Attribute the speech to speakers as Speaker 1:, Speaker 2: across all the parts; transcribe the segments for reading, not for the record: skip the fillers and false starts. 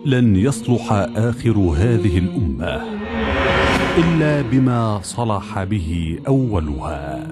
Speaker 1: لن يصلح آخر هذه الأمة إلا بما صلح به أولها.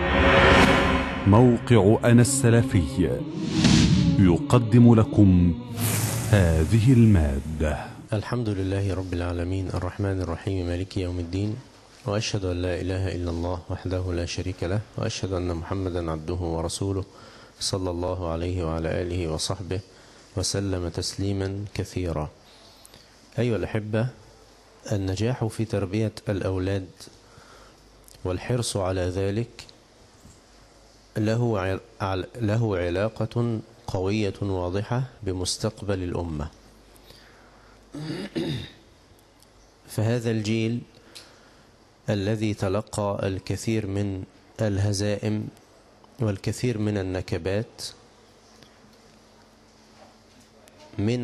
Speaker 1: موقع أنا السلفي يقدم لكم هذه المادة.
Speaker 2: الحمد لله رب العالمين الرحمن الرحيم مالك يوم الدين، وأشهد أن لا إله إلا الله وحده لا شريك له، وأشهد أن محمدا عبده ورسوله صلى الله عليه وعلى آله وصحبه وسلم تسليما كثيرا. أيها الأحبة، النجاح في تربية الأولاد والحرص على ذلك له علاقة قوية واضحة بمستقبل الأمة. فهذا الجيل الذي تلقى الكثير من الهزائم والكثير من النكبات من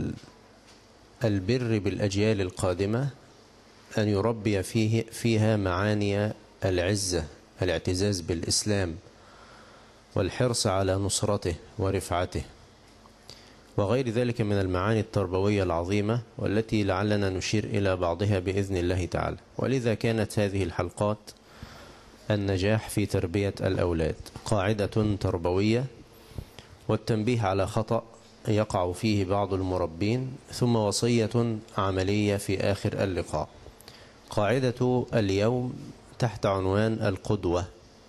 Speaker 2: البر بالأجيال القادمة أن يربي فيها معاني العزة، الاعتزاز بالإسلام والحرص على نصرته ورفعته وغير ذلك من المعاني التربوية العظيمة، والتي لعلنا نشير إلى بعضها بإذن الله تعالى. ولذا كانت هذه الحلقات النجاح في تربية الأولاد قاعدة تربوية، والتنبيه على خطأ يقع فيه بعض المربين، ثم وصية عملية في آخر اللقاء. قاعدة اليوم تحت عنوان القدوة.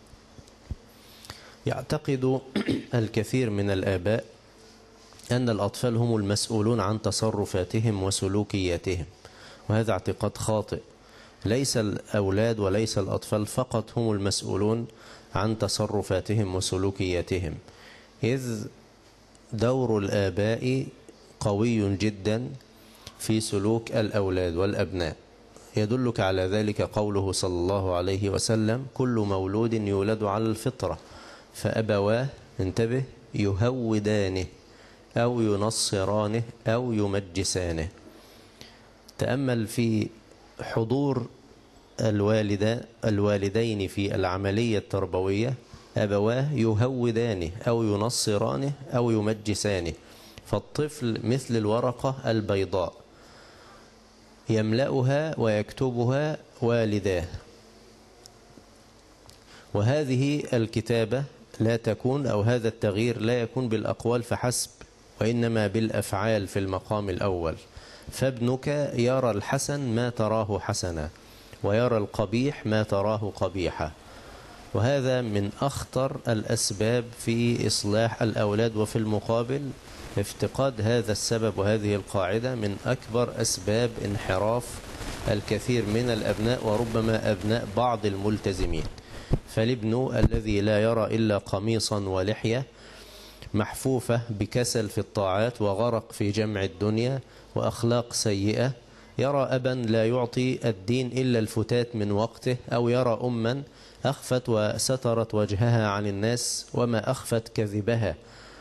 Speaker 2: يعتقد الكثير من الآباء أن الأطفال هم المسؤولون عن تصرفاتهم وسلوكياتهم، وهذا اعتقاد خاطئ. ليس الأولاد وليس الأطفال فقط هم المسؤولون عن تصرفاتهم وسلوكياتهم، إذ دور الآباء قوي جدا في سلوك الأولاد والأبناء. يدلك على ذلك قوله صلى الله عليه وسلم: كل مولود يولد على الفطرة فأبواه، انتبه، يهودانه أو ينصرانه أو يمجسانه. تأمل في حضور الوالدين في العملية التربوية: أبواه يهودانه أو ينصرانه أو يمجسانه. فالطفل مثل الورقة البيضاء يملأها ويكتبها والداه، وهذه الكتابة لا تكون، أو هذا التغيير لا يكون بالأقوال فحسب، وإنما بالأفعال في المقام الأول. فابنك يرى الحسن ما تراه حسنا، ويرى القبيح ما تراه قبيحا، وهذا من أخطر الأسباب في إصلاح الأولاد. وفي المقابل افتقاد هذا السبب وهذه القاعدة من أكبر أسباب انحراف الكثير من الأبناء، وربما أبناء بعض الملتزمين. فالابن الذي لا يرى إلا قميصا ولحية، محفوفة بكسل في الطاعات وغرق في جمع الدنيا وأخلاق سيئة، يرى أبا لا يعطي الدين إلا الفتات من وقته، أو يرى أما أخفت وسترت وجهها عن الناس وما أخفت كذبها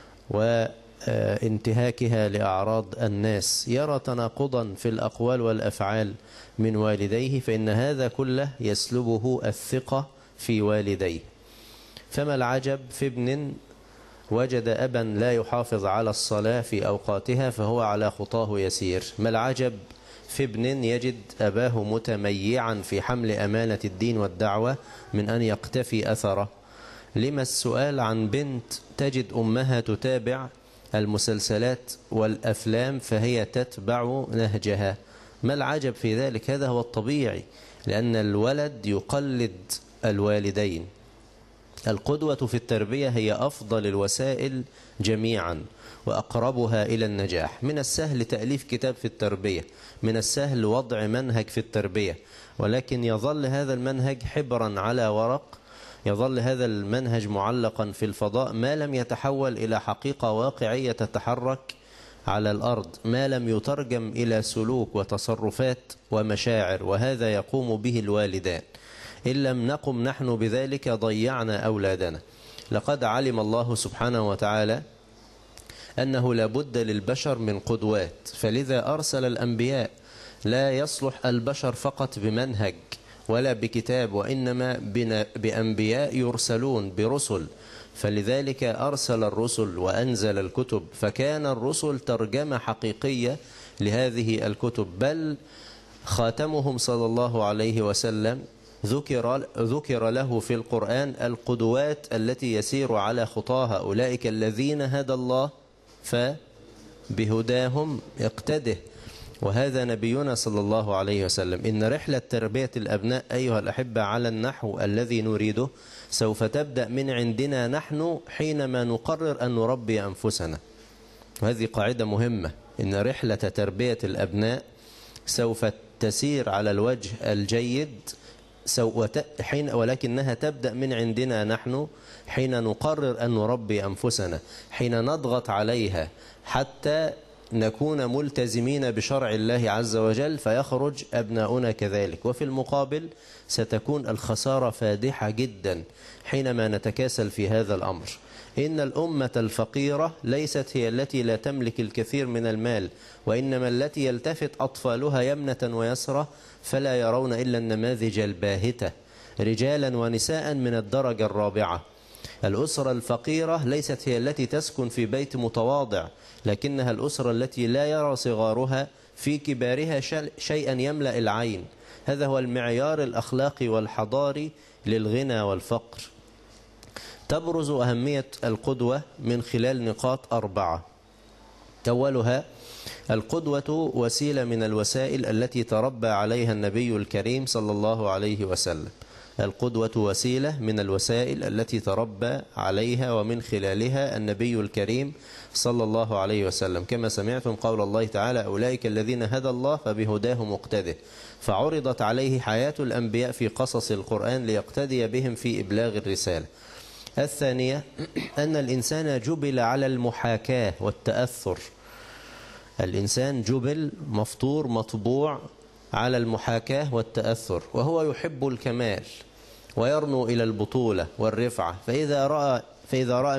Speaker 2: وانتهاكها لأعراض الناس، يرى تناقضا في الأقوال والأفعال من والديه، فإن هذا كله يسلبه الثقة في والديه. فما العجب في ابن وجد أبا لا يحافظ على الصلاة في أوقاتها فهو على خطاه يسير؟ ما العجب في ابن يجد أباه متميعا في حمل أمانة الدين والدعوة من أن يقتفي أثره؟ لما السؤال عن بنت تجد أمها تتابع المسلسلات والأفلام فهي تتبع نهجها؟ ما العجب في ذلك؟ هذا هو الطبيعي، لأن الولد يقلد الوالدين. القدوة في التربية هي أفضل الوسائل جميعا وأقربها إلى النجاح. من السهل تأليف كتاب في التربية، من السهل وضع منهج في التربية، ولكن يظل هذا المنهج حبرا على ورق، يظل هذا المنهج معلقا في الفضاء ما لم يتحول إلى حقيقة واقعية تتحرك على الأرض، ما لم يترجم إلى سلوك وتصرفات ومشاعر، وهذا يقوم به الوالدان. إن لم نقم نحن بذلك ضيعنا أولادنا. لقد علم الله سبحانه وتعالى أنه لا بد للبشر من قدوات، فلذا أرسل الأنبياء. لا يصلح البشر فقط بمنهج ولا بكتاب، وإنما بأنبياء يرسلون برسل فلذلك أرسل الرسل وأنزل الكتب، فكان الرسل ترجمة حقيقية لهذه الكتب. بل خاتمهم صلى الله عليه وسلم ذكر له في القرآن القدوات التي يسير على خطاها، أولئك الذين هدى الله فبهداهم يقتده. وهذا نبينا صلى الله عليه وسلم. إن رحلة تربية الأبناء أيها الأحبة على النحو الذي نريده سوف تبدأ من عندنا نحن حينما نقرر أن نربي أنفسنا. وهذه قاعدة مهمة، إن رحلة تربية الأبناء سوف تسير على الوجه الجيد ولكنها تبدأ من عندنا نحن حين نقرر أن نربي أنفسنا، حين نضغط عليها حتى نكون ملتزمين بشرع الله عز وجل فيخرج أبناؤنا كذلك. وفي المقابل ستكون الخسارة فادحة جدا حينما نتكاسل في هذا الأمر. إن الأمة الفقيرة ليست هي التي لا تملك الكثير من المال، وإنما التي يلتفت أطفالها يمنة ويسرة فلا يرون إلا النماذج الباهتة، رجالا ونساء من الدرجة الرابعة. الأسرة الفقيرة ليست هي التي تسكن في بيت متواضع، لكنها الأسرة التي لا يرى صغارها في كبارها شيئا يملأ العين. هذا هو المعيار الأخلاقي والحضاري للغنى والفقر. تبرز أهمية القدوة من خلال نقاط 4. أولها، القدوة وسيلة من الوسائل التي تربى عليها النبي الكريم صلى الله عليه وسلم. القدوة وسيلة من الوسائل التي تربى عليها ومن خلالها النبي الكريم صلى الله عليه وسلم، كما سمعتم قول الله تعالى: أولئك الذين هدى الله فبهداه مقتده. فعرضت عليه حياة الأنبياء في قصص القرآن ليقتدي بهم في إبلاغ الرسالة. الثانية، أن الإنسان جبل على المحاكاة والتأثر. الإنسان جبل مفطور مطبوع على المحاكاة والتأثر، وهو يحب الكمال ويرنو إلى البطولة والرفعة، فإذا رأى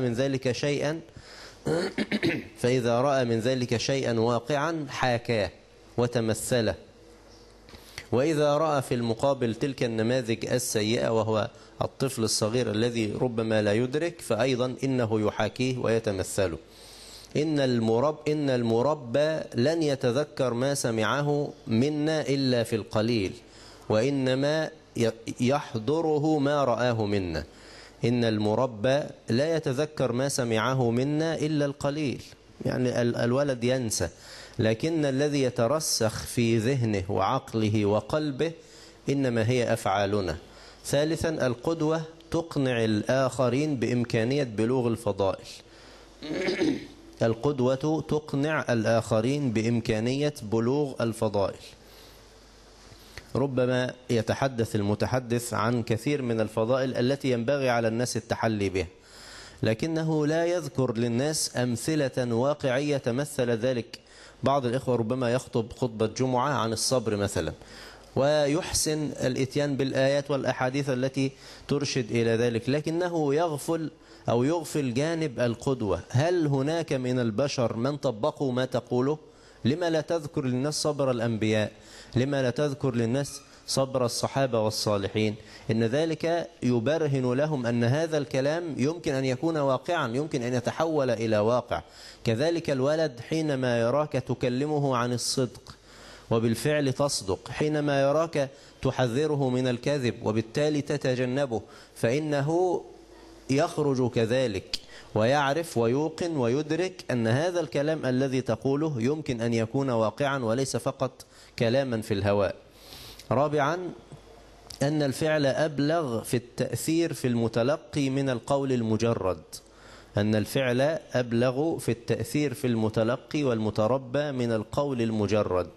Speaker 2: من ذلك شيئا واقعا حاكاه وتمثله. وإذا رأى في المقابل تلك النماذج السيئة وهو الطفل الصغير الذي ربما لا يدرك، فأيضا إنه يحاكيه ويتمثله. إن المربى لن يتذكر ما سمعه منا إلا في القليل، وإنما يحضره ما رآه منا. إن المربى لا يتذكر ما سمعه منا إلا القليل، يعني الولد ينسى، لكن الذي يترسخ في ذهنه وعقله وقلبه إنما هي أفعالنا. ثالثا، القدوة تقنع الآخرين بإمكانية بلوغ الفضائل. القدوة تقنع الآخرين بإمكانية بلوغ الفضائل. ربما يتحدث المتحدث عن كثير من الفضائل التي ينبغي على الناس التحلي بها، لكنه لا يذكر للناس أمثلة واقعية تمثل ذلك. بعض الإخوة ربما يخطب خطبة جمعة عن الصبر مثلا، ويحسن الإتيان بالآيات والأحاديث التي ترشد إلى ذلك، لكنه يغفل جانب القدوة. هل هناك من البشر من طبقوا ما تقوله؟ لما لا تذكر للناس صبر الأنبياء؟ لما لا تذكر للناس صبر الصحابة والصالحين؟ إن ذلك يبرهن لهم أن هذا الكلام يمكن أن يكون واقعا، يمكن أن يتحول إلى واقع. كذلك الولد حينما يراك تكلمه عن الصدق وبالفعل تصدق، حينما يراك تحذره من الكذب وبالتالي تتجنبه، فإنه يخرج كذلك ويعرف ويوقن ويدرك أن هذا الكلام الذي تقوله يمكن أن يكون واقعا وليس فقط كلاما في الهواء. رابعا، أن الفعل أبلغ في التأثير في المتلقي من القول المجرد. أن الفعل أبلغ في التأثير في المتلقي والمتربى من القول المجرد.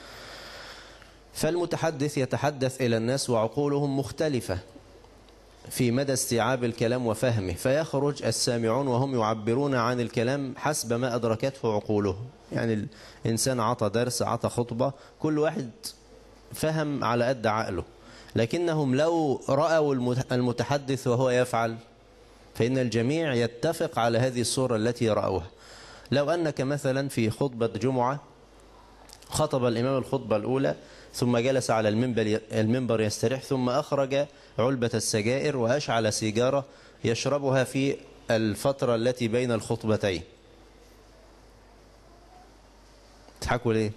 Speaker 2: فالمتحدث يتحدث إلى الناس وعقولهم مختلفة في مدى استيعاب الكلام وفهمه، فيخرج السامعون وهم يعبرون عن الكلام حسب ما أدركته عقولهم. يعني الإنسان عطى درس، عطى خطبة، كل واحد فهم على قد عقله، لكنهم لو رأوا المتحدث وهو يفعل فإن الجميع يتفق على هذه الصورة التي رأوها. لو أنك مثلا في خطبة جمعة خطب الإمام الخطبة الأولى ثم جلس على المنبر يستريح، ثم أخرج علبة السجائر وأشعل سيجارة يشربها في الفترة التي بين الخطبتين. تضحكوا ليه؟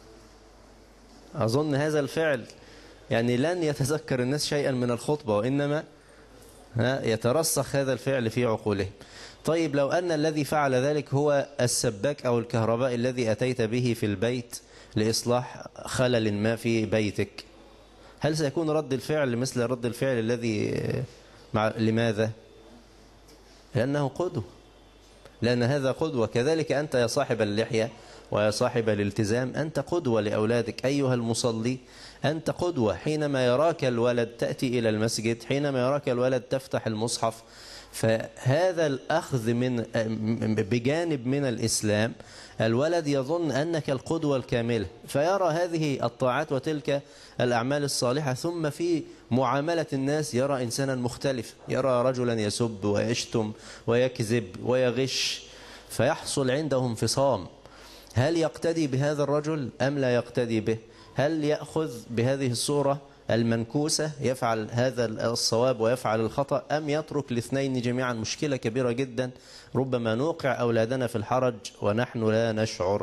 Speaker 2: أظن هذا الفعل يعني لن يتذكر الناس شيئا من الخطبة، وإنما يترسخ هذا الفعل في عقولهم. طيب لو أن الذي فعل ذلك هو السباك أو الكهرباء الذي أتيت به في البيت لإصلاح خلل ما في بيتك، هل سيكون رد الفعل مثل رد الفعل الذي لماذا؟ لأنه قدوة، لأن هذا قدوة. كذلك أنت يا صاحب اللحية ويا صاحب الالتزام، أنت قدوة لأولادك. أيها المصلي، أنت قدوة. حينما يراك الولد تأتي إلى المسجد، حينما يراك الولد تفتح المصحف، فهذا الأخذ بجانب من الإسلام، الولد يظن أنك القدوة الكاملة، فيرى هذه الطاعات وتلك الأعمال الصالحة، ثم في معاملة الناس يرى إنسانا مختلف، يرى رجلا يسب ويشتم ويكذب ويغش، فيحصل عنده انفصام. هل يقتدي بهذا الرجل أم لا يقتدي به؟ هل يأخذ بهذه الصورة المنكوسة، يفعل هذا الصواب ويفعل الخطأ، أم يترك الاثنين جميعا؟ مشكلة كبيرة جدا، ربما نوقع أولادنا في الحرج ونحن لا نشعر.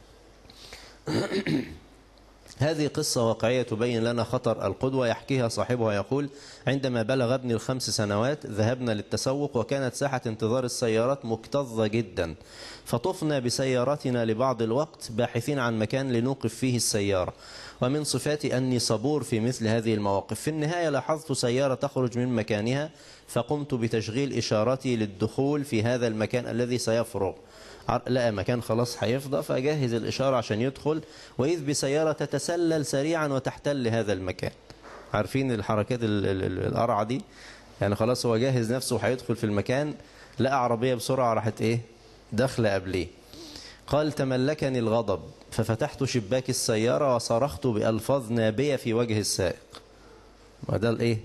Speaker 2: هذه قصة واقعية تبين لنا خطر القدوة. يحكيها صاحبها يقول: عندما بلغ ابني ال5 سنوات ذهبنا للتسوق، وكانت ساحة انتظار السيارات مكتظة جدا، فطفنا بسيارتنا لبعض الوقت باحثين عن مكان لنوقف فيه السيارة، ومن صفاتي أني صبور في مثل هذه المواقف. في النهاية لاحظت سيارة تخرج من مكانها، فقمت بتشغيل إشارتي للدخول في هذا المكان الذي سيفرغ. لقى مكان خلاص هيفضى، فأجهز الإشارة عشان يدخل، وإذ بسيارة تتسلل سريعا وتحتل هذا المكان. عارفين الحركات القرعة دي؟ يعني خلاص هو جاهز نفسه وهيدخل في المكان، لقى عربية بسرعة راحت داخله قبليه. قال: تملكني الغضب، ففتحت شباك السيارة وصرخت بألفاظ نابية في وجه السائق. وده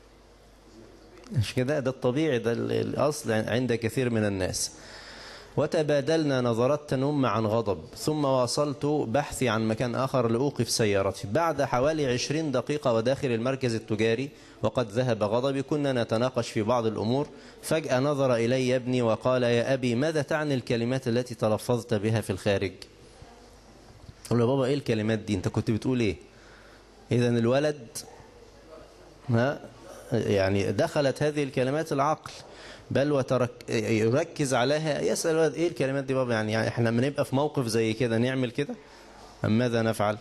Speaker 2: مش كده؟ ده الطبيعي، ده الأصل عند كثير من الناس. وتبادلنا نظرات تنم عن غضب، ثم واصلت بحثي عن مكان آخر لأوقف سيارتي. بعد حوالي 20 دقيقة وداخل المركز التجاري وقد ذهب غضبي، كنا نتناقش في بعض الأمور، فجأة نظر إلي ابني وقال: يا أبي، ماذا تعني الكلمات التي تلفظت بها في الخارج؟ قال له: بابا، إيه الكلمات دي؟ أنت كنت بتقول إيه؟ إذن الولد يعني دخلت هذه الكلمات العقل، بل يركز عليها. يسأل الولد: ايه الكلمات دي بابا؟ يعني احنا لما نبقى في موقف زي كده نعمل كده؟ أم ماذا نفعل؟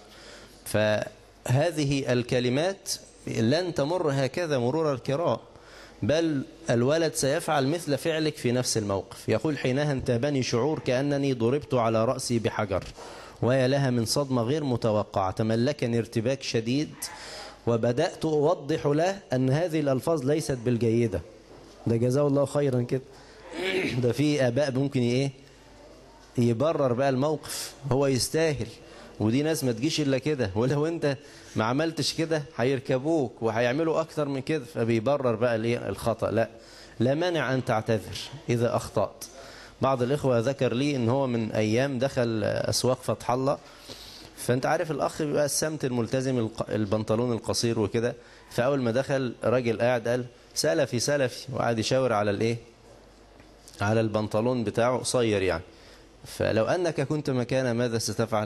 Speaker 2: فهذه الكلمات لن تمر هكذا مرور الكرام، بل الولد سيفعل مثل فعلك في نفس الموقف. يقول: حينها انتابني شعور كأنني ضربت على رأسي بحجر، ويا لها من صدمة غير متوقعة. تملكني ارتباك شديد، وبدأت أوضح له أن هذه الألفاظ ليست بالجيدة. ده جزاه الله خيرا كده. ده في آباء ممكن يبرر بقى الموقف، هو يستاهل، ودي ناس ما تجيش إلا كده، ولو أنت ما عملتش كده هيركبوك وهيعملوا أكتر من كده، فبيبرر بقى الخطأ. لا مانع أن تعتذر إذا أخطأت. بعض الإخوة ذكر لي إن هو من أيام دخل أسواق فتح الله، فأنت عارف الأخ بيبقى السمت الملتزم، البنطلون القصير وكده، فأول ما دخل راجل قاعد قال: سلفي سلفي، وقعد يشاور على على البنطلون بتاعه قصير يعني. فلو أنك كنت مكانه ماذا ستفعل؟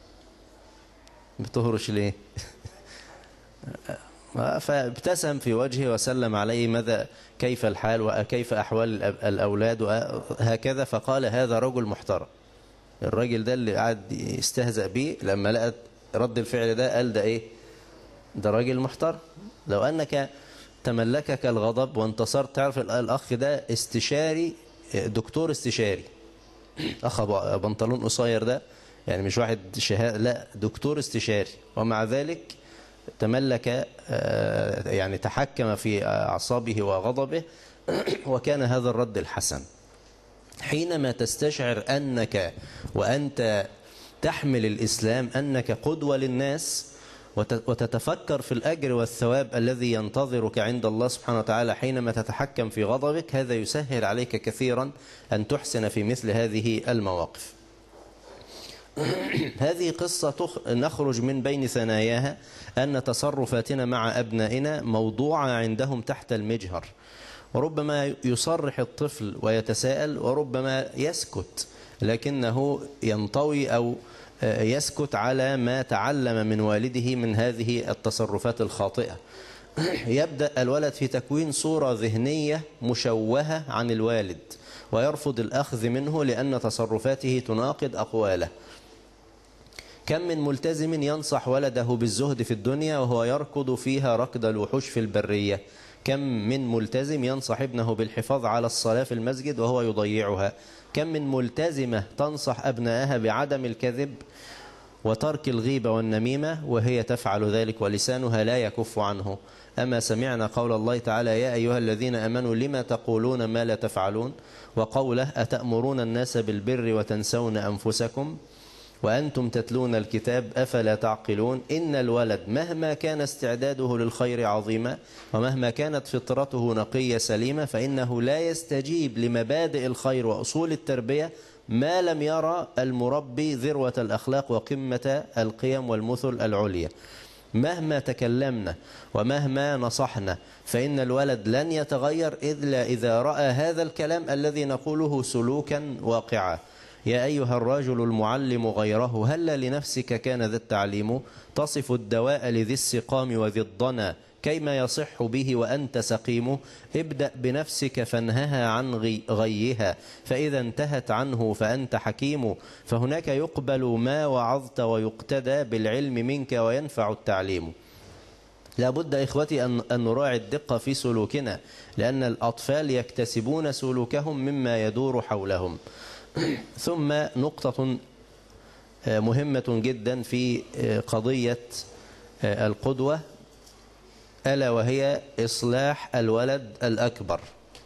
Speaker 2: بتهرش ليه؟ فابتسم في وجهه وسلم عليه: كيف الحال وكيف أحوال الأولاد وهكذا. فقال: هذا رجل محترم. الراجل ده اللي قاعد يستهزأ به لما لقى رد الفعل ده قال: ده راجل محترم. لو أنك تملكك الغضب وانتصرت، تعرف الأخ ده استشاري، دكتور استشاري، أخ بنطلون قصير ده يعني مش واحد شهاده، لا، دكتور استشاري، ومع ذلك تملك يعني تحكم في أعصابه وغضبه، وكان هذا الرد الحسن. حينما تستشعر أنك وأنت تحمل الإسلام أنك قدوة للناس، وتتفكر في الأجر والثواب الذي ينتظرك عند الله سبحانه وتعالى حينما تتحكم في غضبك، هذا يسهل عليك كثيرا أن تحسن في مثل هذه المواقف. هذه قصة نخرج من بين ثناياها أن تصرفاتنا مع أبنائنا موضوعة عندهم تحت المجهر، وربما يصرح الطفل ويتساءل، وربما يسكت لكنه ينطوي أو يسكت على ما تعلم من والده من هذه التصرفات الخاطئة. يبدأ الولد في تكوين صورة ذهنية مشوهة عن الوالد، ويرفض الأخذ منه لأن تصرفاته تناقض أقواله. كم من ملتزم ينصح ولده بالزهد في الدنيا وهو يركض فيها ركض الوحوش في البرية؟ كم من ملتزم ينصح ابنه بالحفاظ على الصلاة في المسجد وهو يضيعها؟ كم من ملتزمة تنصح أبنائها بعدم الكذب وترك الغيبة والنميمة وهي تفعل ذلك ولسانها لا يكف عنه؟ أما سمعنا قول الله تعالى: يا أيها الذين آمنوا لما تقولون ما لا تفعلون، وقوله: أتأمرون الناس بالبر وتنسون أنفسكم وأنتم تتلون الكتاب أفلا تعقلون؟ إن الولد مهما كان استعداده للخير عظيما ومهما كانت فطرته نقية سليمة فإنه لا يستجيب لمبادئ الخير وأصول التربية ما لم يرى المربي ذروة الأخلاق وقمة القيم والمثل العليا. مهما تكلمنا ومهما نصحنا فإن الولد لن يتغير إلا إذا رأى هذا الكلام الذي نقوله سلوكا واقعا. يا أيها الرجل المعلم غيره هل لنفسك كان ذا التعليم؟ تصف الدواء لذي السقام وذي الضنا كيما يصح به وأنت سقيم. ابدأ بنفسك فانهها عن غيها فإذا انتهت عنه فأنت حكيم. فهناك يقبل ما وعظت ويقتدى بالعلم منك وينفع التعليم. لابد إخوتي أن نراعي الدقة في سلوكنا، لأن الأطفال يكتسبون سلوكهم مما يدور حولهم. ثم نقطة مهمة جدا في قضية القدوة، ألا وهي إصلاح الولد الأكبر.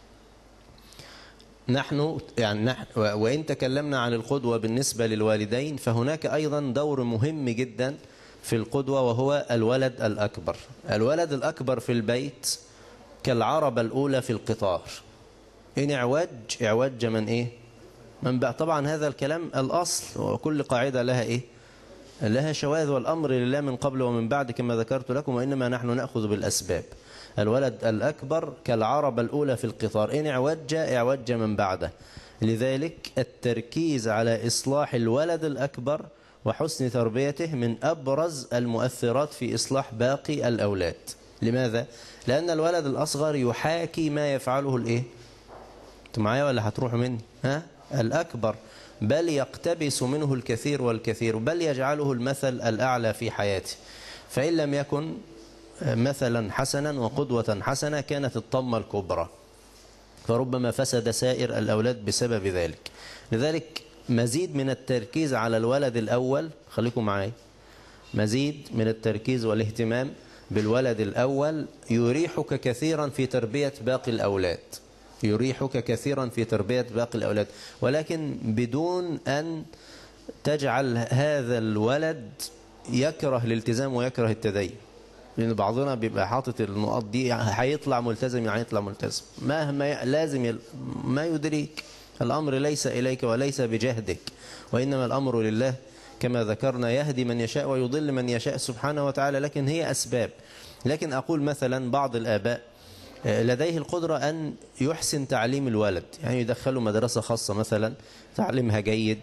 Speaker 2: نحن وإن تكلمنا عن القدوة بالنسبة للوالدين فهناك أيضا دور مهم جدا في القدوة وهو الولد الأكبر. الولد الأكبر في البيت كالعربة الأولى في القطار، إن اعوج من إيه؟ من بقى. طبعا هذا الكلام الأصل، وكل قاعدة لها إيه؟ لها شواذ، والأمر لله من قبل ومن بعد كما ذكرت لكم، وإنما نحن نأخذ بالأسباب. الولد الأكبر كالعربة الأولى في القطار، إن اعوج من بعده. لذلك التركيز على إصلاح الولد الأكبر وحسن تربيته من أبرز المؤثرات في إصلاح باقي الأولاد. لماذا؟ لأن الولد الأصغر يحاكي ما يفعله الإيه؟ أنتم معايا ولا هتروحوا مني؟ الأكبر، بل يقتبس منه الكثير والكثير، بل يجعله المثل الأعلى في حياته. فإن لم يكن مثلا حسنا وقدوة حسنة كانت الطمة الكبرى، فربما فسد سائر الأولاد بسبب ذلك. لذلك مزيد من التركيز على الولد الأول، خليكم معي، مزيد من التركيز والاهتمام بالولد الأول يريحك كثيرا في تربية باقي الأولاد، يريحك كثيرا في تربية باقي الأولاد، ولكن بدون أن تجعل هذا الولد يكره الالتزام ويكره التدين. لأن بعضنا بيبقى حاطط النقاط دي، هيطلع ملتزم يعني يطلع ملتزم، مهما لازم ما يدريك. الأمر ليس إليك وليس بجهدك، وإنما الأمر لله كما ذكرنا، يهدي من يشاء ويضل من يشاء سبحانه وتعالى، لكن هي أسباب. لكن أقول مثلا بعض الآباء لديه القدرة أن يحسن تعليم الولد، يعني يدخله مدرسة خاصة مثلا تعليمها جيد،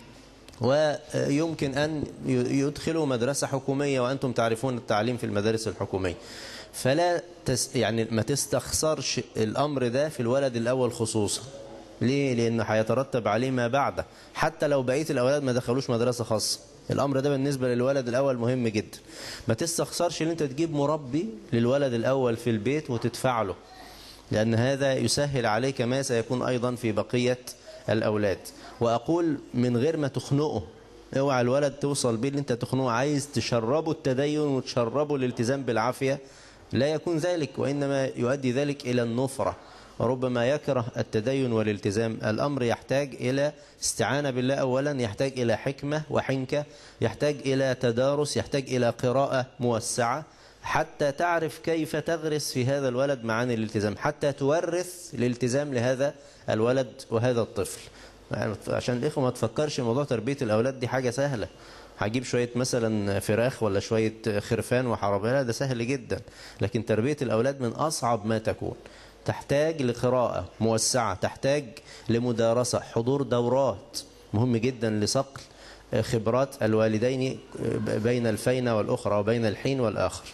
Speaker 2: ويمكن أن يدخله مدرسة حكومية، وأنتم تعرفون التعليم في المدارس الحكومية. فلا يعني ما تستخسرش الأمر ده في الولد الأول خصوصا. ليه؟ لأنه هيترتب عليه ما بعده، حتى لو بقية الأولاد ما دخلوش مدرسة خاصة. الأمر ده بالنسبة للولد الأول مهم جدا. ما تستخسرش ان انت تجيب مربي للولد الأول في البيت وتدفع له، لأن هذا يسهل عليك ما سيكون أيضا في بقية الأولاد. وأقول من غير ما تخنقه، اوعى الولد توصل بيه اللي انت تخنقه، عايز تشربه التدين وتشربه الالتزام بالعافية، لا يكون ذلك، وإنما يؤدي ذلك إلى النفرة، وربما يكره التدين والالتزام. الأمر يحتاج إلى استعانة بالله أولا، يحتاج إلى حكمة وحنكة، يحتاج إلى تدارس، يحتاج إلى قراءة موسعة، حتى تعرف كيف تغرس في هذا الولد معاني الالتزام، حتى تورث الالتزام لهذا الولد وهذا الطفل. يعني عشان الإخوة ما تفكرش موضوع تربية الأولاد دي حاجة سهلة، هجيب شوية مثلا فراخ ولا شوية خرفان وحرابية، لا ده سهل جدا. لكن تربية الأولاد من أصعب ما تكون. تحتاج لقراءة موسعة، تحتاج لمدارسة، حضور دورات، مهم جدا لصقل خبرات الوالدين بين الفينة والأخرى وبين الحين والآخر.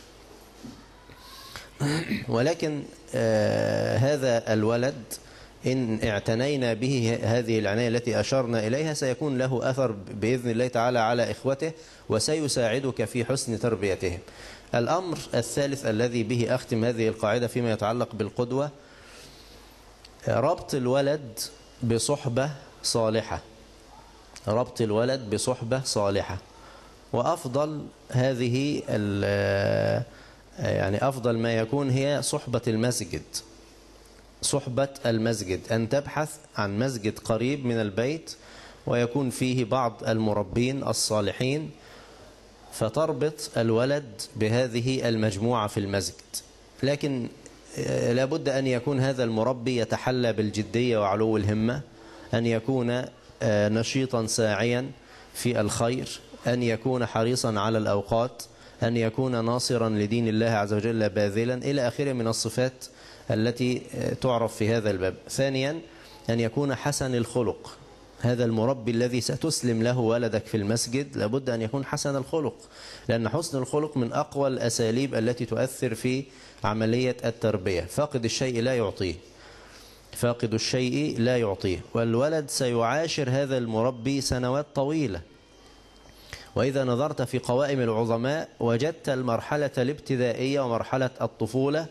Speaker 2: ولكن هذا الولد إن اعتنينا به هذه العناية التي أشرنا إليها سيكون له أثر بإذن الله تعالى على إخوته، وسيساعدك في حسن تربيتهم. الأمر الثالث الذي به أختم هذه القاعدة فيما يتعلق بالقدوة، ربط الولد بصحبة صالحة. ربط الولد بصحبة صالحة. وأفضل هذه يعني أفضل ما يكون هي صحبة المسجد. صحبة المسجد، أن تبحث عن مسجد قريب من البيت ويكون فيه بعض المربين الصالحين، فتربط الولد بهذه المجموعة في المسجد. لكن لابد أن يكون هذا المربي يتحلى بالجدية وعلو الهمة، أن يكون نشيطا ساعيا في الخير، أن يكون حريصا على الأوقات، أن يكون ناصرا لدين الله عز وجل باذلا إلى آخره من الصفات التي تعرف في هذا الباب. ثانيا أن يكون حسن الخلق. هذا المربي الذي ستسلم له ولدك في المسجد لابد أن يكون حسن الخلق، لأن حسن الخلق من أقوى الأساليب التي تؤثر في عملية التربية. فاقد الشيء لا يعطيه، فاقد الشيء لا يعطيه. والولد سيعاشر هذا المربي سنوات طويلة. وإذا نظرت في قوائم العظماء وجدت المرحلة الابتدائية ومرحلة الطفولة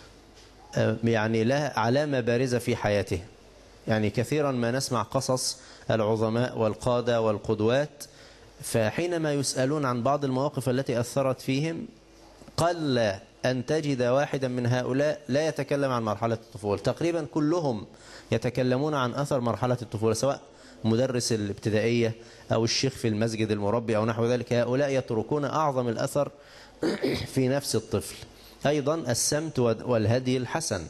Speaker 2: يعني لها علامة بارزة في حياته. يعني كثيرا ما نسمع قصص العظماء والقادة والقدوات، فحينما يسألون عن بعض المواقف التي أثرت فيهم قل أن تجد واحدا من هؤلاء لا يتكلم عن مرحلة الطفولة. تقريبا كلهم يتكلمون عن أثر مرحلة الطفولة، سواء مدرس الابتدائية أو الشيخ في المسجد المربي أو نحو ذلك. هؤلاء يتركون أعظم الأثر في نفس الطفل. أيضا السمت والهدي الحسن،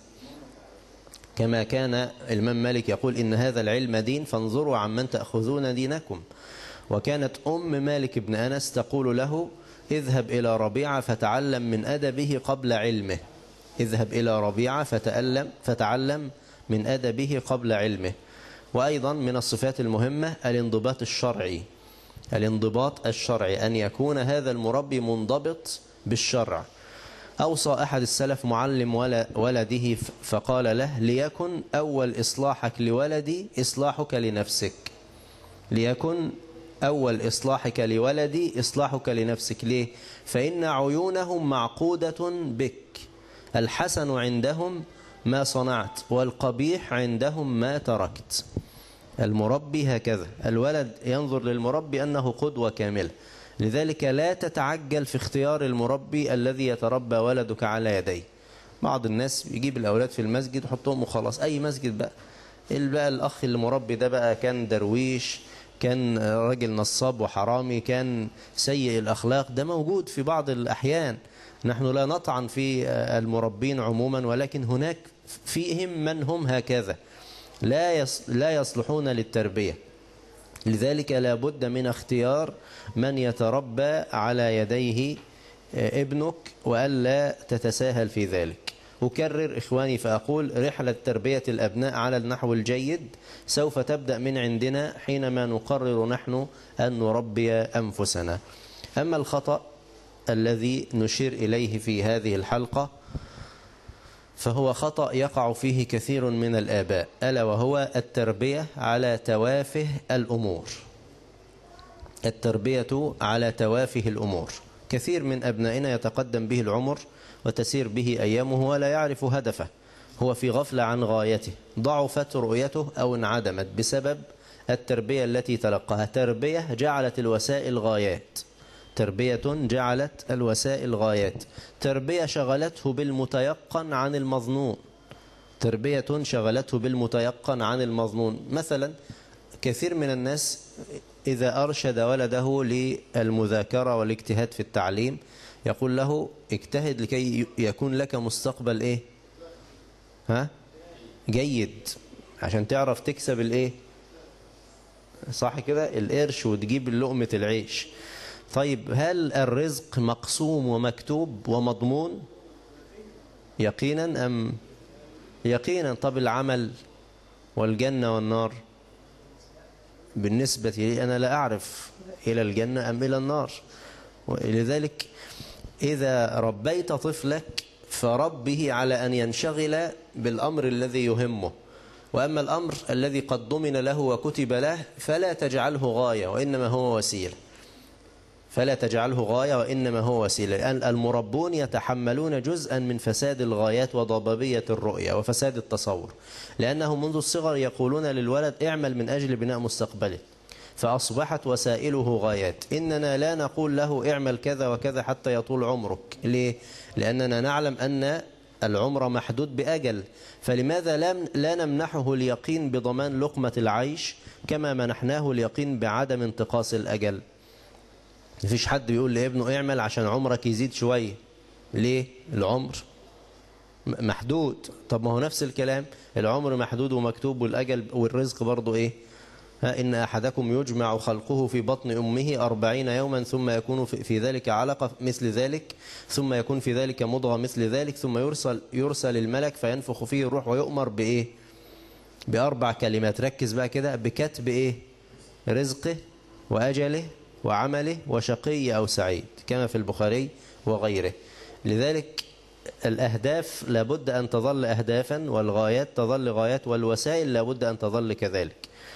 Speaker 2: كما كان الإمام مالك يقول إن هذا العلم دين فانظروا عمن تأخذون دينكم. وكانت أم مالك بن أنس تقول له اذهب إلى ربيعة فتعلم من أدبه قبل علمه. اذهب إلى ربيعة فتعلم من أدبه قبل علمه. وأيضا من الصفات المهمة الانضباط الشرعي. الانضباط الشرعي، أن يكون هذا المربي منضبط بالشرع. أوصى أحد السلف معلم ولده فقال له ليكن أول إصلاحك لولدي إصلاحك لنفسك. ليكن أول إصلاحك لولدي إصلاحك لنفسك. ليه؟ فإن عيونهم معقودة بك، الحسن عندهم ما صنعت والقبيح عندهم ما تركت. المربي هكذا، الولد ينظر للمربي أنه قدوة كاملة. لذلك لا تتعجل في اختيار المربي الذي يتربى ولدك على يديه. بعض الناس يجيب الأولاد في المسجد وحطهم وخلاص، أي مسجد بقى الأخ المربي ده بقى كان درويش، كان راجل نصاب وحرامي، كان سيء الأخلاق، ده موجود في بعض الأحيان. نحن لا نطعن في المربين عموما، ولكن هناك فيهم من هم هكذا لا يصلحون للتربية. لذلك لا بد من اختيار من يتربى على يديه ابنك، وألا تتساهل في ذلك. أكرر إخواني فأقول رحلة تربية الأبناء على النحو الجيد سوف تبدأ من عندنا حينما نقرر نحن أن نربي أنفسنا. أما الخطأ الذي نشير إليه في هذه الحلقة فهو خطأ يقع فيه كثير من الآباء، ألا وهو التربية على توافه الأمور. التربية على توافه الأمور. كثير من أبنائنا يتقدم به العمر وتسير به أيامه ولا يعرف هدفه، هو في غفلة عن غايته، ضعفت رؤيته أو انعدمت بسبب التربية التي تلقاها. تربية جعلت الوسائل غايات، تربية جعلت الوسائل غايات، تربية شغلته بالمتيقن عن المظنون، تربية شغلته بالمتيقن عن المظنون. مثلا كثير من الناس إذا أرشد ولده للمذاكرة والاجتهاد في التعليم يقول له اجتهد لكي يكون لك مستقبل إيه؟ جيد، عشان تعرف تكسب الإيه؟ صح كده؟ القرش وتجيب لقمة العيش. طيب هل الرزق مقسوم ومكتوب ومضمون يقينا يقينا. طب العمل والجنة والنار بالنسبة لي أنا لا أعرف إلى الجنة أم إلى النار. ولذلك إذا ربيت طفلك فربه على أن ينشغل بالأمر الذي يهمه، وأما الأمر الذي قد ضمن له وكتب له فلا تجعله غاية وإنما هو وسيلة. فلا تجعله غاية وإنما هو وسيلة. لأن المربون يتحملون جزءا من فساد الغايات وضبابية الرؤية وفساد التصور، لأنهم منذ الصغر يقولون للولد اعمل من أجل بناء مستقبله، فأصبحت وسائله غايات. إننا لا نقول له اعمل كذا وكذا حتى يطول عمرك. ليه؟ لأننا نعلم أن العمر محدود بأجل، فلماذا لا نمنحه اليقين بضمان لقمة العيش كما منحناه اليقين بعدم انتقاص الأجل؟ مفيش حد بيقول لابنه اعمل عشان عمرك يزيد شوية. ليه؟ العمر محدود. طب ما هو نفس الكلام، العمر محدود ومكتوب، والأجل والرزق برضو إيه؟ إن أحدكم يجمع خلقه في بطن أمه 40 يوما ثم يكون في ذلك علقة مثل ذلك، ثم يكون في ذلك مضغة مثل ذلك، ثم يرسل الملك فينفخ فيه الروح ويؤمر بإيه؟ ب4 كلمات. ركز بقى كده، بكتب إيه؟ رزقه وأجله وعمله وشقي أو سعيد، كما في البخاري وغيره. لذلك الأهداف لابد أن تظل أهدافا، والغايات تظل غايات، والوسائل لابد أن تظل كذلك.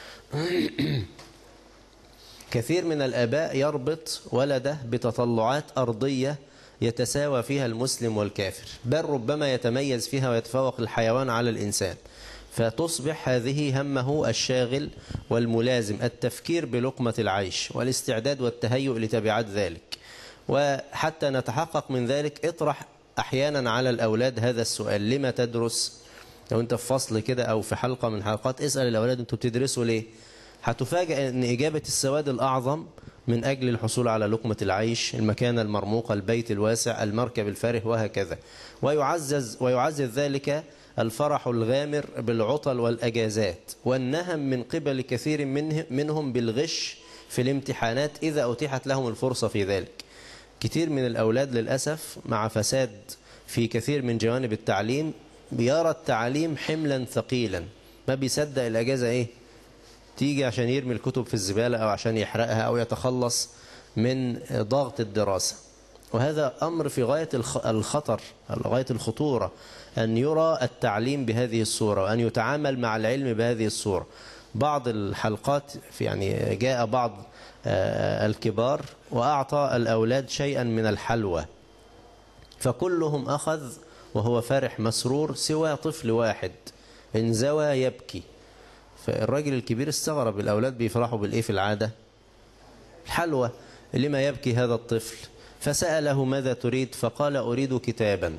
Speaker 2: كثير من الآباء يربط ولده بتطلعات أرضية يتساوى فيها المسلم والكافر، بل ربما يتميز فيها ويتفوق الحيوان على الإنسان، فتصبح هذه همه الشاغل والملازم التفكير بلقمة العيش والاستعداد والتهيؤ لتبعات ذلك. وحتى نتحقق من ذلك اطرح أحيانا على الأولاد هذا السؤال: لما تدرس؟ لو أنت في فصل كده أو في حلقة من حلقات اسأل الأولاد أنتوا بتدرسوا ليه؟ هتفاجأ أن إجابة السواد الأعظم من أجل الحصول على لقمة العيش، المكانة المرموقة، البيت الواسع، المركب الفارح، وهكذا. ويعزز ذلك الفرح الغامر بالعطل والأجازات، والنهم من قبل كثير منهم بالغش في الامتحانات إذا أتيحت لهم الفرصة في ذلك. كثير من الأولاد للأسف مع فساد في كثير من جوانب التعليم بيرى التعليم حملا ثقيلا، ما بيصدق الأجازة إيه تيجي عشان يرمي الكتب في الزبالة أو عشان يحرقها أو يتخلص من ضغط الدراسة. وهذا أمر في غاية الخطر، غاية الخطورة، أن يرى التعليم بهذه الصورة وأن يتعامل مع العلم بهذه الصورة. بعض الحلقات يعني جاء بعض الكبار وأعطى الأولاد شيئا من الحلوى، فكلهم أخذ وهو فرح مسرور سوى طفل واحد انزوى يبكي. فالراجل الكبير استغرب، الأولاد بيفرحوا بالإيه في العادة؟ الحلوى. لما يبكي هذا الطفل؟ فسأله ماذا تريد؟ فقال أريد كتابا.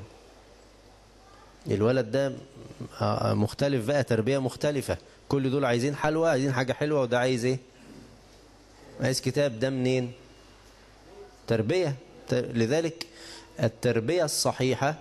Speaker 2: الولد ده مختلف بقى، تربية مختلفة، كل دول عايزين حلوى، عايزين حاجة حلوة، وده عايز إيه؟ عايز كتاب. ده منين؟ تربية. لذلك التربية الصحيحة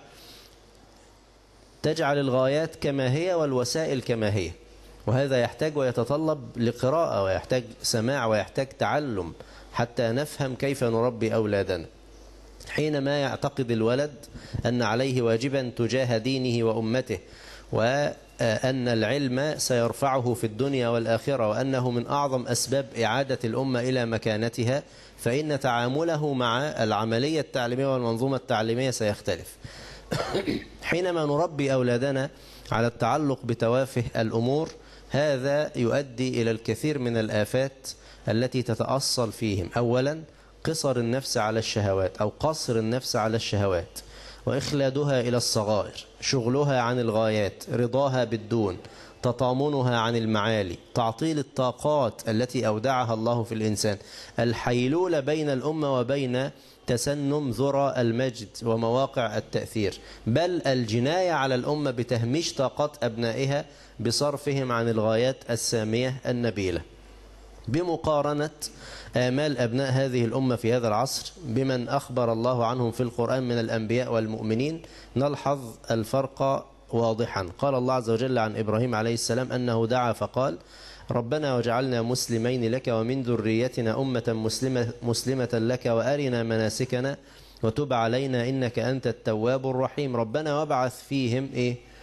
Speaker 2: تجعل الغايات كما هي والوسائل كما هي، وهذا يحتاج ويتطلب لقراءة ويحتاج سماع ويحتاج تعلم حتى نفهم كيف نربي أولادنا. حينما يعتقد الولد أن عليه واجبا تجاه دينه وأمته، وأن العلم سيرفعه في الدنيا والآخرة، وأنه من أعظم أسباب إعادة الأمة إلى مكانتها، فإن تعامله مع العملية التعليمية والمنظومة التعليمية سيختلف. حينما نربي أولادنا على التعلق بتوافه الأمور، هذا يؤدي إلى الكثير من الآفات التي تتأصل فيهم. أولا قصر النفس على الشهوات أو قصر النفس على الشهوات، وإخلادها إلى الصغائر، شغلها عن الغايات، رضاها بالدون، تطامنها عن المعالي، تعطيل الطاقات التي أودعها الله في الإنسان، الحيلولة بين الأمة وبين تسنم ذرى المجد ومواقع التأثير، بل الجناية على الأمة بتهميش طاقات أبنائها بصرفهم عن الغايات السامية النبيلة. بمقارنة آمال أبناء هذه الأمة في هذا العصر بمن أخبر الله عنهم في القرآن من الأنبياء والمؤمنين، نلحظ الفرق واضحا. قال الله عز وجل عن إبراهيم عليه السلام أنه دعا فقال: ربنا وجعلنا مسلمين لك ومن ذريتنا أمة مسلمة لك وأرنا مناسكنا وتب علينا إنك أنت التواب الرحيم. ربنا وابعث فيهم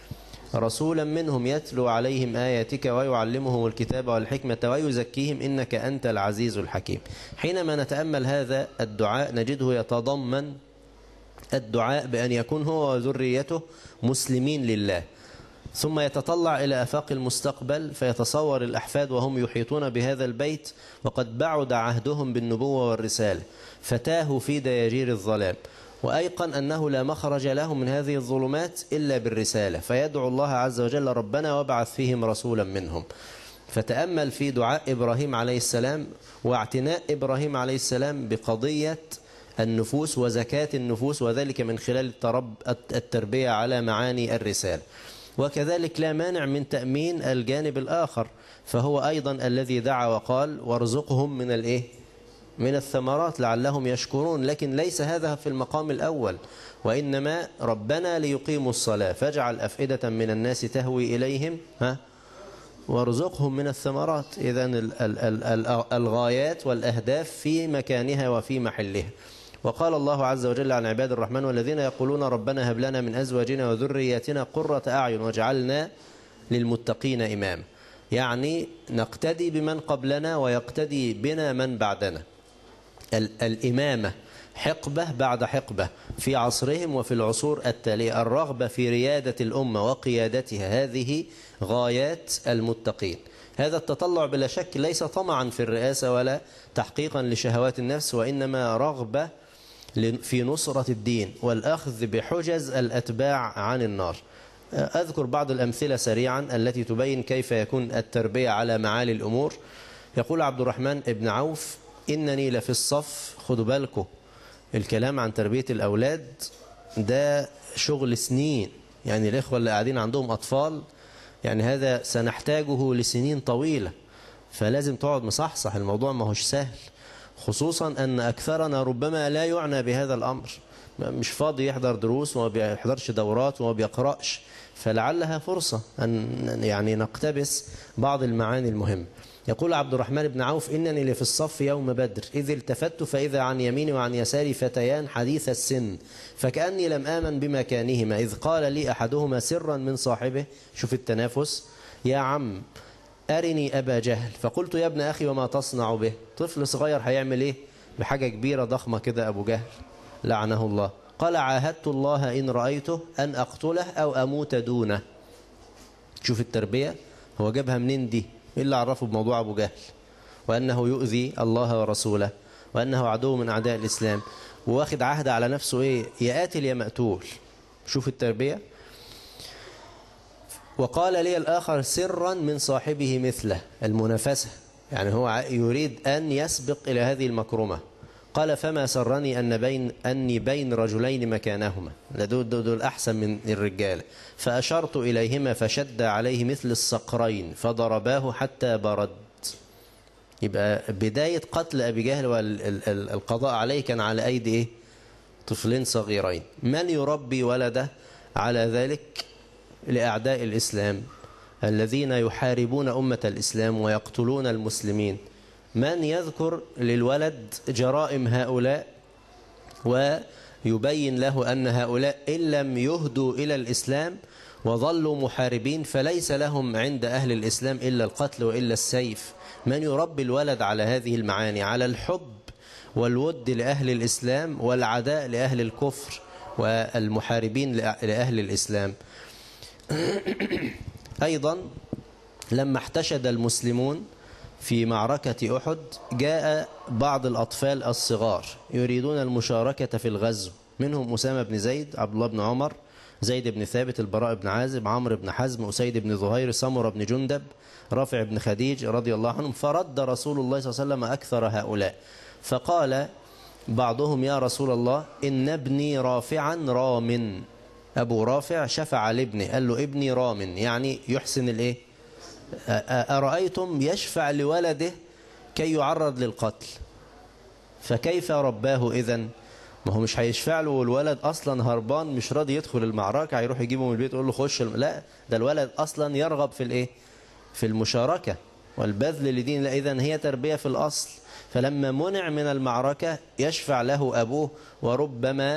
Speaker 2: رسولا منهم يتلو عليهم آياتك ويعلمهم الكتاب والحكمة ويزكيهم إنك أنت العزيز الحكيم. حينما نتأمل هذا الدعاء نجده يتضمن الدعاء بأن يكون هو وذريته مسلمين لله، ثم يتطلع إلى آفاق المستقبل فيتصور الأحفاد وهم يحيطون بهذا البيت وقد بعد عهدهم بالنبوة والرسالة فتاهوا في دياجير الظلام، وأيقن أنه لا مخرج لهم من هذه الظلمات إلا بالرسالة، فيدعو الله عز وجل ربنا وابعث فيهم رسولا منهم. فتأمل في دعاء إبراهيم عليه السلام واعتناء إبراهيم عليه السلام بقضية النفوس وزكاة النفوس، وذلك من خلال التربية على معاني الرسالة. وكذلك لا مانع من تأمين الجانب الآخر، فهو أيضا الذي دعا وقال وارزقهم من الإيه؟ من الثمرات لعلهم يشكرون، لكن ليس هذا في المقام الأول، وإنما ربنا ليقيموا الصلاة فاجعل أفئدة من الناس تهوي إليهم وارزقهم من الثمرات. إذن الغايات والأهداف في مكانها وفي محلها. وقال الله عز وجل عن عباد الرحمن والذين يقولون ربنا هب لنا من أزواجنا وذرياتنا قرة أعين واجعلنا للمتقين إماما، يعني نقتدي بمن قبلنا ويقتدي بنا من بعدنا. الإمامة حقبة بعد حقبة في عصرهم وفي العصور التالية، الرغبة في ريادة الأمة وقيادتها، هذه غايات المتقين. هذا التطلع بلا شك ليس طمعا في الرئاسة ولا تحقيقا لشهوات النفس، وإنما رغبة في نصرة الدين والأخذ بحجز الأتباع عن النار. أذكر بعض الأمثلة سريعا التي تبين كيف يكون التربية على معالي الأمور. يقول عبد الرحمن بن عوف إنني لفي الصف. خدوا بالكم، الكلام عن تربية الأولاد ده شغل سنين، يعني الإخوة اللي قاعدين عندهم أطفال يعني هذا سنحتاجه لسنين طويلة، فلازم تقعد مصحصح، الموضوع ما هوش سهل، خصوصا أن أكثرنا ربما لا يعنى بهذا الأمر، مش فاضي يحضر دروس وما بيحضرش دورات وما بيقرأش، فلعلها فرصة أن يعني نقتبس بعض المعاني المهمة. يقول عبد الرحمن بن عوف إنني لفي الصف يوم بدر إذ التفت فإذا عن يميني وعن يساري فتيان حديث السن فكأني لم آمن بمكانهما إذ قال لي أحدهما سرا من صاحبه، شوف التنافس، يا عم أرني أبا جهل، فقلت يا ابن أخي وما تصنع به؟ طفل صغير هيعمل إيه بحاجة كبيرة ضخمة كده أبو جهل لعنه الله؟ قال عاهدت الله إن رأيته أن أقتله أو أموت دونه. شوف التربية، هو جابها منين دي؟ إيه اللي عرفه بموضوع أبو جهل وأنه يؤذي الله ورسوله وأنه عدو من أعداء الإسلام، وواخد عهد على نفسه إيه؟ يا قاتل يا مقتول. شوف التربية. وقال لي الآخر سرا من صاحبه مثله، المنافسة، يعني هو يريد أن يسبق إلى هذه المكرمة. قال فما سرني أني بين رجلين مكانهما، دول أحسن من الرجال، فأشرت إليهما فشد عليه مثل الصقرين فضرباه حتى برد. يبقى بداية قتل أبي جهل والقضاء عليه كان على أيدي إيه؟ طفلين صغيرين. من يربي ولده على ذلك؟ لأعداء الإسلام الذين يحاربون أمة الإسلام ويقتلون المسلمين. من يذكر للولد جرائم هؤلاء ويبين له أن هؤلاء إن لم يهدوا إلى الإسلام وظلوا محاربين فليس لهم عند أهل الإسلام إلا القتل وإلا السيف. من يربي الولد على هذه المعاني، على الحب والود لأهل الإسلام والعداء لأهل الكفر والمحاربين لأهل الإسلام. أيضا لما احتشد المسلمون في معركة أحد جاء بعض الأطفال الصغار يريدون المشاركة في الغزو، منهم أسامة بن زيد، عبد الله بن عمر، زيد بن ثابت، البراء بن عازب، عمرو بن حزم، أسيد بن ظهير، سمرة بن جندب، رافع بن خديج رضي الله عنهم. فرد رسول الله صلى الله عليه وسلم أكثر هؤلاء، فقال بعضهم يا رسول الله إن ابني رافعا رام. أبو رافع شفع لابنه، قال له ابني رام، يعني يحسن الإيه؟ أرأيتم يشفع لولده كي يعرض للقتل، فكيف رباه إذن؟ ما هو مش هيشفع له والولد أصلا هربان مش راضي يدخل المعركة، هيروح يجيبه من البيت يقول له خش لا، ده الولد أصلا يرغب في الإيه؟ في المشاركة والبذل لدين الله. إذن هي تربية في الأصل. فلما منع من المعركة يشفع له أبوه، وربما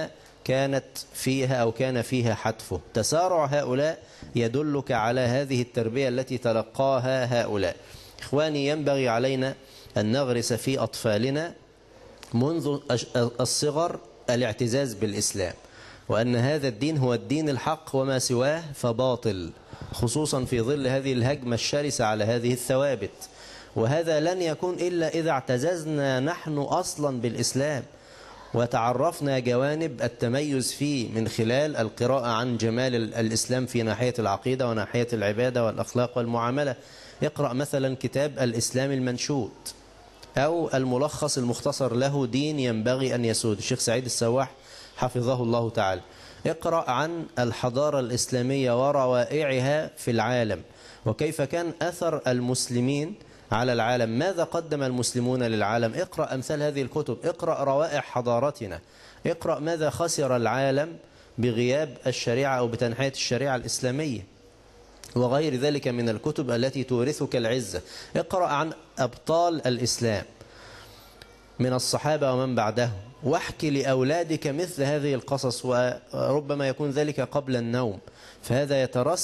Speaker 2: كانت فيها أو كان فيها حتفه. تسارع هؤلاء يدلك على هذه التربية التي تلقاها هؤلاء. إخواني، ينبغي علينا أن نغرس في أطفالنا منذ الصغر الاعتزاز بالإسلام، وأن هذا الدين هو الدين الحق وما سواه فباطل، خصوصا في ظل هذه الهجمة الشرسة على هذه الثوابت. وهذا لن يكون إلا إذا اعتززنا نحن أصلا بالإسلام وتعرفنا جوانب التميز فيه من خلال القراءة عن جمال الإسلام في ناحية العقيدة وناحية العبادة والأخلاق والمعاملة. اقرأ مثلا كتاب الإسلام المنشود أو الملخص المختصر له دين ينبغي أن يسود الشيخ سعيد السواح حفظه الله تعالى. اقرأ عن الحضارة الإسلامية وروائعها في العالم، وكيف كان أثر المسلمين على العالم، ماذا قدم المسلمون للعالم. اقرأ أمثال هذه الكتب، اقرأ روائع حضارتنا، اقرأ ماذا خسر العالم بغياب الشريعة أو بتنحية الشريعة الإسلامية، وغير ذلك من الكتب التي تورثك العزة. اقرأ عن أبطال الإسلام من الصحابة ومن بعدهم، واحكي لأولادك مثل هذه القصص، وربما يكون ذلك قبل النوم، فهذا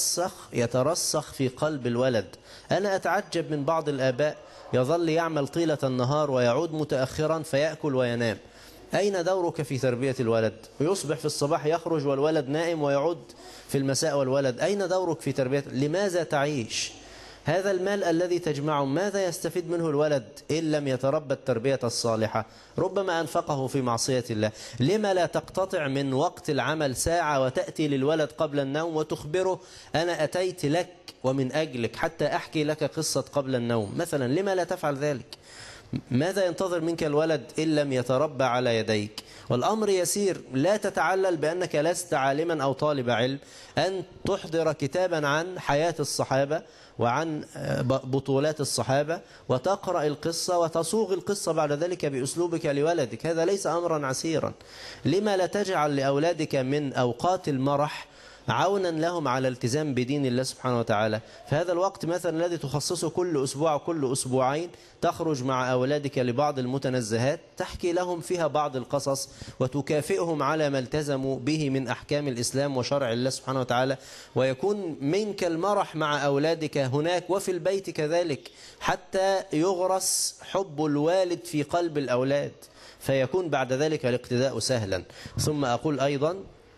Speaker 2: يترسخ في قلب الولد. أنا أتعجب من بعض الآباء يظل يعمل طيلة النهار ويعود متأخرا فيأكل وينام. أين دورك في تربية الولد؟ ويصبح في الصباح يخرج والولد نائم، ويعود في المساء والولد. أين دورك في تربية؟ لماذا تعيش؟ هذا المال الذي تجمعه ماذا يستفيد منه الولد إن لم يتربى التربية الصالحة؟ ربما أنفقه في معصية الله. لما لا تقتطع من وقت العمل ساعة وتأتي للولد قبل النوم وتخبره أنا أتيت لك ومن أجلك حتى أحكي لك قصة قبل النوم مثلا؟ لما لا تفعل ذلك؟ ماذا ينتظر منك الولد إن لم يتربى على يديك؟ والأمر يسير، لا تتعلل بأنك لست عالما أو طالب علم أن تحضر كتابا عن حياة الصحابة وعن بطولات الصحابة وتقرأ القصة وتصوغ القصة بعد ذلك بأسلوبك لولدك. هذا ليس أمرا عسيرا. لما لا تجعل لأولادك من أوقات المرح عونا لهم على الالتزام بدين الله سبحانه وتعالى؟ فهذا الوقت مثلا الذي تخصصه كل أسبوع وكل أسبوعين تخرج مع أولادك لبعض المتنزهات، تحكي لهم فيها بعض القصص وتكافئهم على ما التزموا به من أحكام الإسلام وشرع الله سبحانه وتعالى، ويكون منك المرح مع أولادك هناك وفي البيت كذلك، حتى يغرس حب الوالد في قلب الأولاد، فيكون بعد ذلك الاقتداء سهلا. ثم أقول أيضا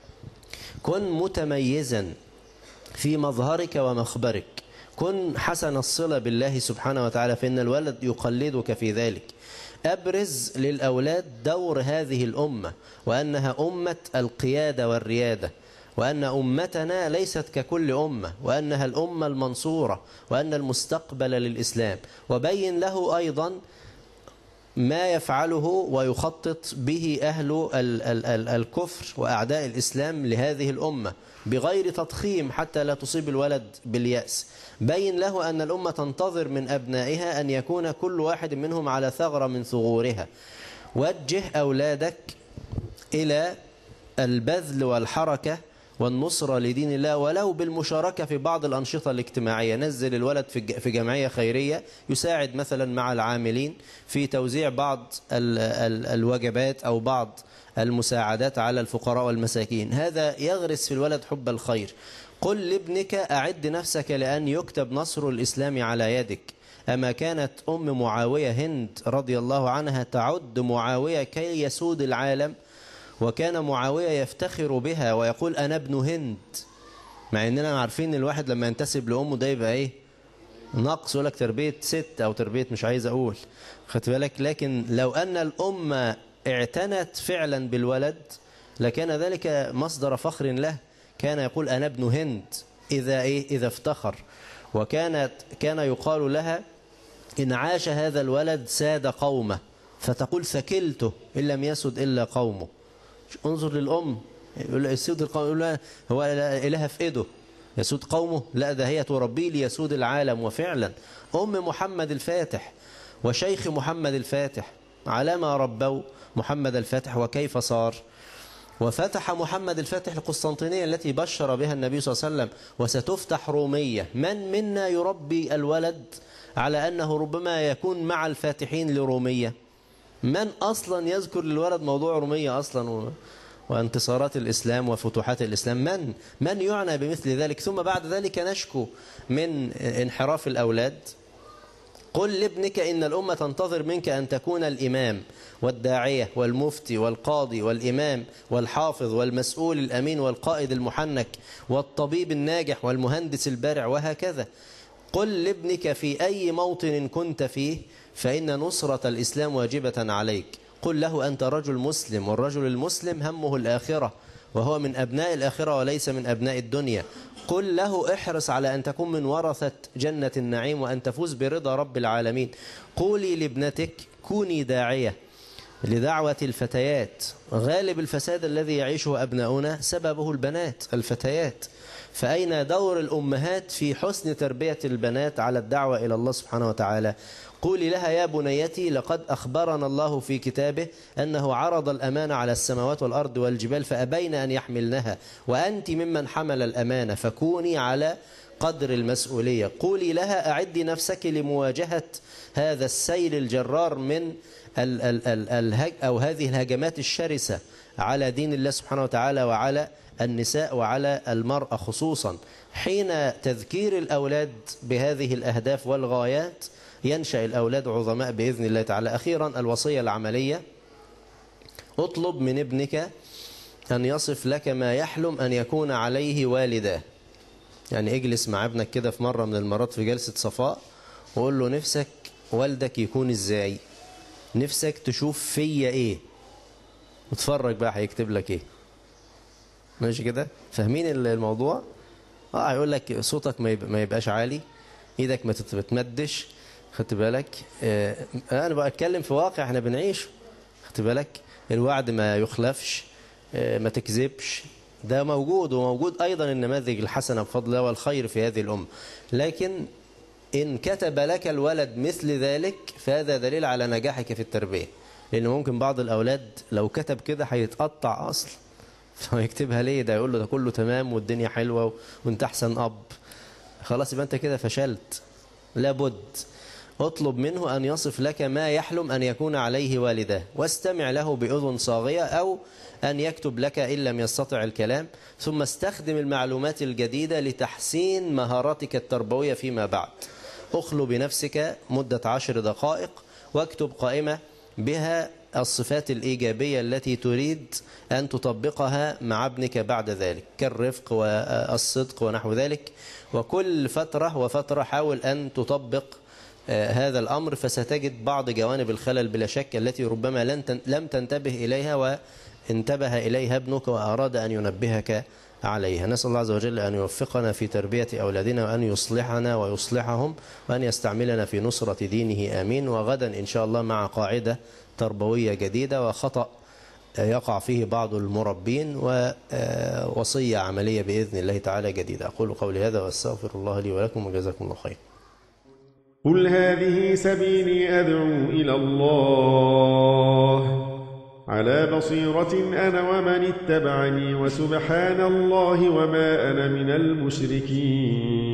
Speaker 2: كن متميزا في مظهرك ومخبرك، كن حسن الصلة بالله سبحانه وتعالى، فإن الولد يقلدك في ذلك. أبرز للأولاد دور هذه الأمة، وأنها أمة القيادة والريادة، وأن أمتنا ليست ككل أمة، وأنها الأمة المنصورة، وأن المستقبل للإسلام. وبين له أيضا ما يفعله ويخطط به أهل الكفر وأعداء الإسلام لهذه الأمة بغير تضخيم حتى لا تصيب الولد باليأس. بين له أن الأمة تنتظر من أبنائها أن يكون كل واحد منهم على ثغرة من ثغورها. وجه أولادك إلى البذل والحركة والنصرة لدين الله، ولو بالمشاركة في بعض الأنشطة الاجتماعية. نزل الولد في جمعية خيرية يساعد مثلا مع العاملين في توزيع بعض الوجبات أو بعض المساعدات على الفقراء والمساكين. هذا يغرس في الولد حب الخير. قل لابنك أعد نفسك لأن يكتب نصر الإسلام على يدك. أما كانت أم معاوية هند رضي الله عنها تعد معاوية كي يسود العالم، وكان معاوية يفتخر بها ويقول أنا ابن هند، مع أننا عارفين الواحد لما ينتسب لأمه ده يبقى إيه؟ نقص، يقول لك تربية ست أو تربية مش عايز أقول، خدت بالك. لكن لو أن الأمة اعتنت فعلا بالولد لكان ذلك مصدر فخر له. كان يقول أنا ابن هند إذا افتخر. كان يقال لها إن عاش هذا الولد ساد قومه، فتقول ثكلته إن لم يسد إلا قومه. انظر للأم، يسود القوم، يقول لها هو إله في إيده يسود قومه؟ لا، ده هي تربيه ليسود العالم. وفعلا أم محمد الفاتح وشيخ محمد الفاتح على ما ربوا محمد الفاتح وكيف صار. وفتح محمد الفاتح القسطنطينية التي بشر بها النبي صلى الله عليه وسلم، وستفتح رومية. من منا يربي الولد على أنه ربما يكون مع الفاتحين لرومية؟ من أصلا يذكر للولد موضوع رومية أصلا؟ وانتصارات الإسلام وفتوحات الإسلام، من يعنى بمثل ذلك؟ ثم بعد ذلك نشكو من انحراف الأولاد. قل لابنك إن الأمة تنتظر منك أن تكون الإمام والداعية والمفتي والقاضي والإمام والحافظ والمسؤول الأمين والقائد المحنك والطبيب الناجح والمهندس البارع وهكذا. قل لابنك في أي موطن كنت فيه فإن نصرة الإسلام واجبة عليك. قل له أنت رجل مسلم، والرجل المسلم همه الآخرة، وهو من أبناء الآخرة وليس من أبناء الدنيا. قل له احرص على أن تكون من ورثة جنة النعيم وأن تفوز برضا رب العالمين. قولي لابنتك كوني داعية لدعوة الفتيات. غالب الفساد الذي يعيشه أبناؤنا سببه البنات الفتيات، فأين دور الأمهات في حسن تربية البنات على الدعوة إلى الله سبحانه وتعالى؟ قولي لها يا بنيتي لقد أخبرنا الله في كتابه أنه عرض الأمانة على السماوات والأرض والجبال فأبين أن يحملنها، وأنت ممن حمل الأمانة فكوني على قدر المسؤولية. قولي لها أعدي نفسك لمواجهة هذا السيل الجرار من أو هذه الهجمات الشرسة على دين الله سبحانه وتعالى وعلى النساء وعلى المرأة خصوصا. حين تذكير الأولاد بهذه الأهداف والغايات ينشأ الأولاد عظماء بإذن الله تعالى. أخيرا الوصية العملية، اطلب من ابنك أن يصف لك ما يحلم أن يكون عليه والداه. يعني اجلس مع ابنك كده في مرة من المرات في جلسة صفاء وقول له نفسك والدك يكون ازاي، نفسك تشوف فيا ايه، وتفرج بقى هيكتب لك ايه. ماشي كده؟ فاهمين الموضوع؟ هيقول لك صوتك ما يبقاش عالي، ايدك ما تتمدش، خدت بالك؟ انا بقى اتكلم في واقع احنا بنعيشه، خدت بالك؟ الوعد ما يخلفش، ما تكذبش، ده موجود، وموجود ايضا النماذج الحسنه بفضل الله والخير في هذه الامه. لكن ان كتب لك الولد مثل ذلك فهذا دليل على نجاحك في التربيه، لان ممكن بعض الاولاد لو كتب كده هيتقطع اصلا، فيكتبها ليه؟ ده يقول له ده كله تمام والدنيا حلوه وانت احسن اب، خلاص يبقى انت كده فشلت. لابد اطلب منه أن يصف لك ما يحلم أن يكون عليه والداه، واستمع له بأذن صاغية، أو أن يكتب لك إن لم يستطع الكلام. ثم استخدم المعلومات الجديدة لتحسين مهاراتك التربوية فيما بعد. اخلو بنفسك مدة 10 دقائق واكتب قائمة بها الصفات الإيجابية التي تريد أن تطبقها مع ابنك بعد ذلك، كالرفق والصدق ونحو ذلك. وكل فترة وفترة حاول أن تطبق هذا الأمر، فستجد بعض جوانب الخلل بلا شك التي ربما لم تنتبه إليها وانتبه إليها ابنك وأراد أن ينبهك عليها. نسأل الله عز وجل أن يوفقنا في تربية أولادنا، وأن يصلحنا ويصلحهم، وأن يستعملنا في نصرة دينه. آمين. وغدا إن شاء الله مع قاعدة تربوية جديدة وخطأ يقع فيه بعض المربين، ووصية عملية بإذن الله تعالى جديدة. أقول قولي هذا وأستغفر الله لي ولكم، وجزاكم الله خير.
Speaker 3: قل هذه سبيلي أدعو إلى الله على بصيرة أنا ومن اتبعني، وسبحان الله وما أنا من المشركين.